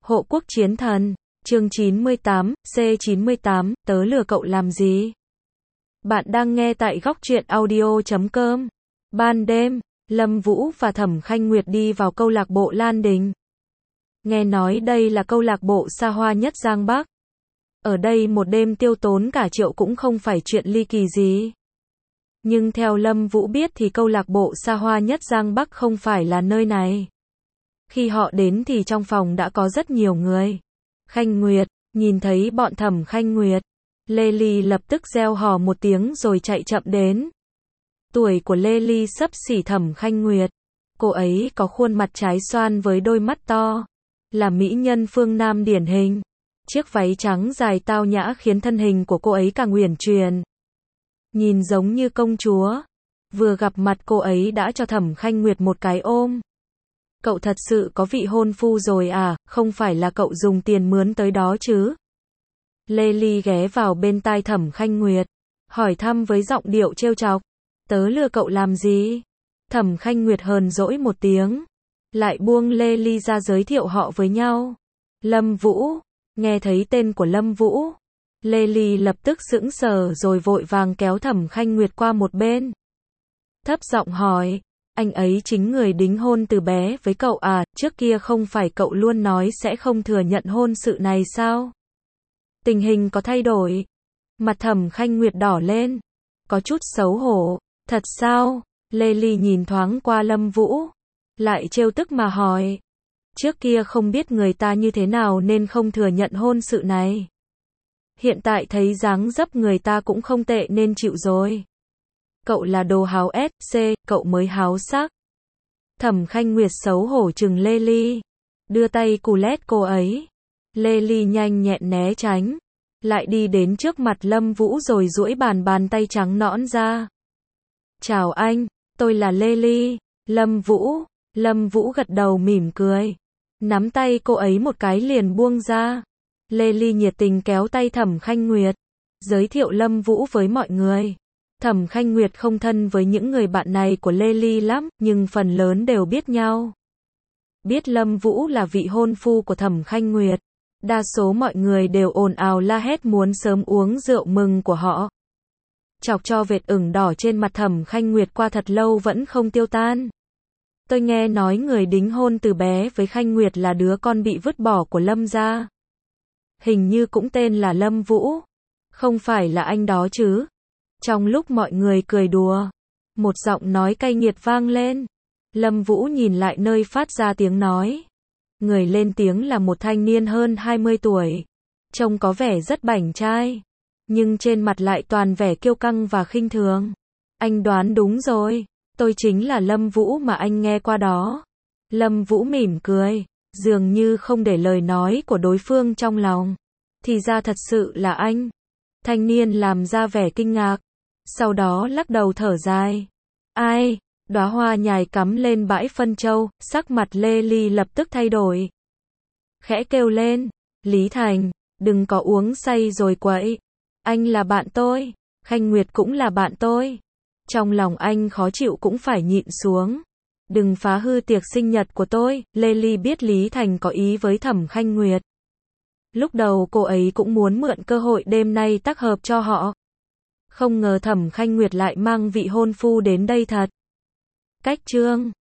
Hộ quốc chiến thần, chương 98, C98, tớ lừa cậu làm gì? Bạn đang nghe tại góc truyện audio.com. Ban đêm, Lâm Vũ và Thẩm Khanh Nguyệt đi vào câu lạc bộ Lan Đình. Nghe nói đây là câu lạc bộ xa hoa nhất Giang Bắc. Ở đây một đêm tiêu tốn cả triệu cũng không phải chuyện ly kỳ gì. Nhưng theo Lâm Vũ biết thì câu lạc bộ xa hoa nhất Giang Bắc không phải là nơi này. Khi họ đến thì trong phòng đã có rất nhiều người. Khanh Nguyệt, nhìn thấy bọn Thẩm Khanh Nguyệt, Lê Ly lập tức reo hò một tiếng rồi chạy chậm đến. Tuổi của Lê Ly xấp xỉ Thẩm Khanh Nguyệt. Cô ấy có khuôn mặt trái xoan với đôi mắt to, là mỹ nhân phương Nam điển hình. Chiếc váy trắng dài tao nhã khiến thân hình của cô ấy càng uyển chuyển, nhìn giống như công chúa. Vừa gặp mặt cô ấy đã cho Thẩm Khanh Nguyệt một cái ôm. Cậu thật sự có vị hôn phu rồi à, không phải là cậu dùng tiền mướn tới đó chứ? Lê Ly ghé vào bên tai Thẩm Khanh Nguyệt, hỏi thăm với giọng điệu trêu chọc. Tớ lừa cậu làm gì? Thẩm Khanh Nguyệt hờn dỗi một tiếng, lại buông Lê Ly ra giới thiệu họ với nhau. Lâm Vũ, nghe thấy tên của Lâm Vũ, Lê Ly lập tức sững sờ rồi vội vàng kéo Thẩm Khanh Nguyệt qua một bên. Thấp giọng hỏi, anh ấy chính người đính hôn từ bé với cậu à, trước kia không phải cậu luôn nói sẽ không thừa nhận hôn sự này sao? Tình hình có thay đổi? Mặt Thẩm Khanh Nguyệt đỏ lên, có chút xấu hổ. Thật sao? Lê Ly nhìn thoáng qua Lâm Vũ, lại trêu tức mà hỏi. Trước kia không biết người ta như thế nào nên không thừa nhận hôn sự này. Hiện tại thấy dáng dấp người ta cũng không tệ nên chịu rồi. Cậu là đồ háo SC, cậu mới háo sắc. Thẩm Khanh Nguyệt xấu hổ chừng Lê Ly, đưa tay cù lét cô ấy. Lê Ly nhanh nhẹn né tránh, lại đi đến trước mặt Lâm Vũ rồi duỗi bàn tay trắng nõn ra. Chào anh, tôi là Lê Ly. Lâm Vũ gật đầu mỉm cười, nắm tay cô ấy một cái liền buông ra. Lê Ly nhiệt tình kéo tay Thẩm Khanh Nguyệt, giới thiệu Lâm Vũ với mọi người. Thẩm Khanh Nguyệt không thân với những người bạn này của Lê Ly lắm, nhưng phần lớn đều biết nhau. Biết Lâm Vũ là vị hôn phu của Thẩm Khanh Nguyệt, đa số mọi người đều ồn ào la hét muốn sớm uống rượu mừng của họ. Chọc cho vệt ửng đỏ trên mặt Thẩm Khanh Nguyệt qua thật lâu vẫn không tiêu tan. Tôi nghe nói người đính hôn từ bé với Khanh Nguyệt là đứa con bị vứt bỏ của Lâm gia. Hình như cũng tên là Lâm Vũ. Không phải là anh đó chứ? Trong lúc mọi người cười đùa, một giọng nói cay nghiệt vang lên. Lâm Vũ nhìn lại nơi phát ra tiếng nói. Người lên tiếng là một thanh niên hơn 20 tuổi. Trông có vẻ rất bảnh trai, nhưng trên mặt lại toàn vẻ kiêu căng và khinh thường. Anh đoán đúng rồi, tôi chính là Lâm Vũ mà anh nghe qua đó. Lâm Vũ mỉm cười, dường như không để lời nói của đối phương trong lòng. Thì ra thật sự là anh. Thanh niên làm ra vẻ kinh ngạc, sau đó lắc đầu thở dài. Ai? Đóa hoa nhài cắm lên bãi phân châu, sắc mặt Lê Ly lập tức thay đổi. Khẽ kêu lên, Lý Thành, đừng có uống say rồi quậy. Anh là bạn tôi, Khanh Nguyệt cũng là bạn tôi. Trong lòng anh khó chịu cũng phải nhịn xuống. Đừng phá hư tiệc sinh nhật của tôi. Lê Ly biết Lý Thành có ý với Thẩm Khanh Nguyệt. Lúc đầu cô ấy cũng muốn mượn cơ hội đêm nay tác hợp cho họ. Không ngờ Thẩm Khanh Nguyệt lại mang vị hôn phu đến đây thật. Cách chương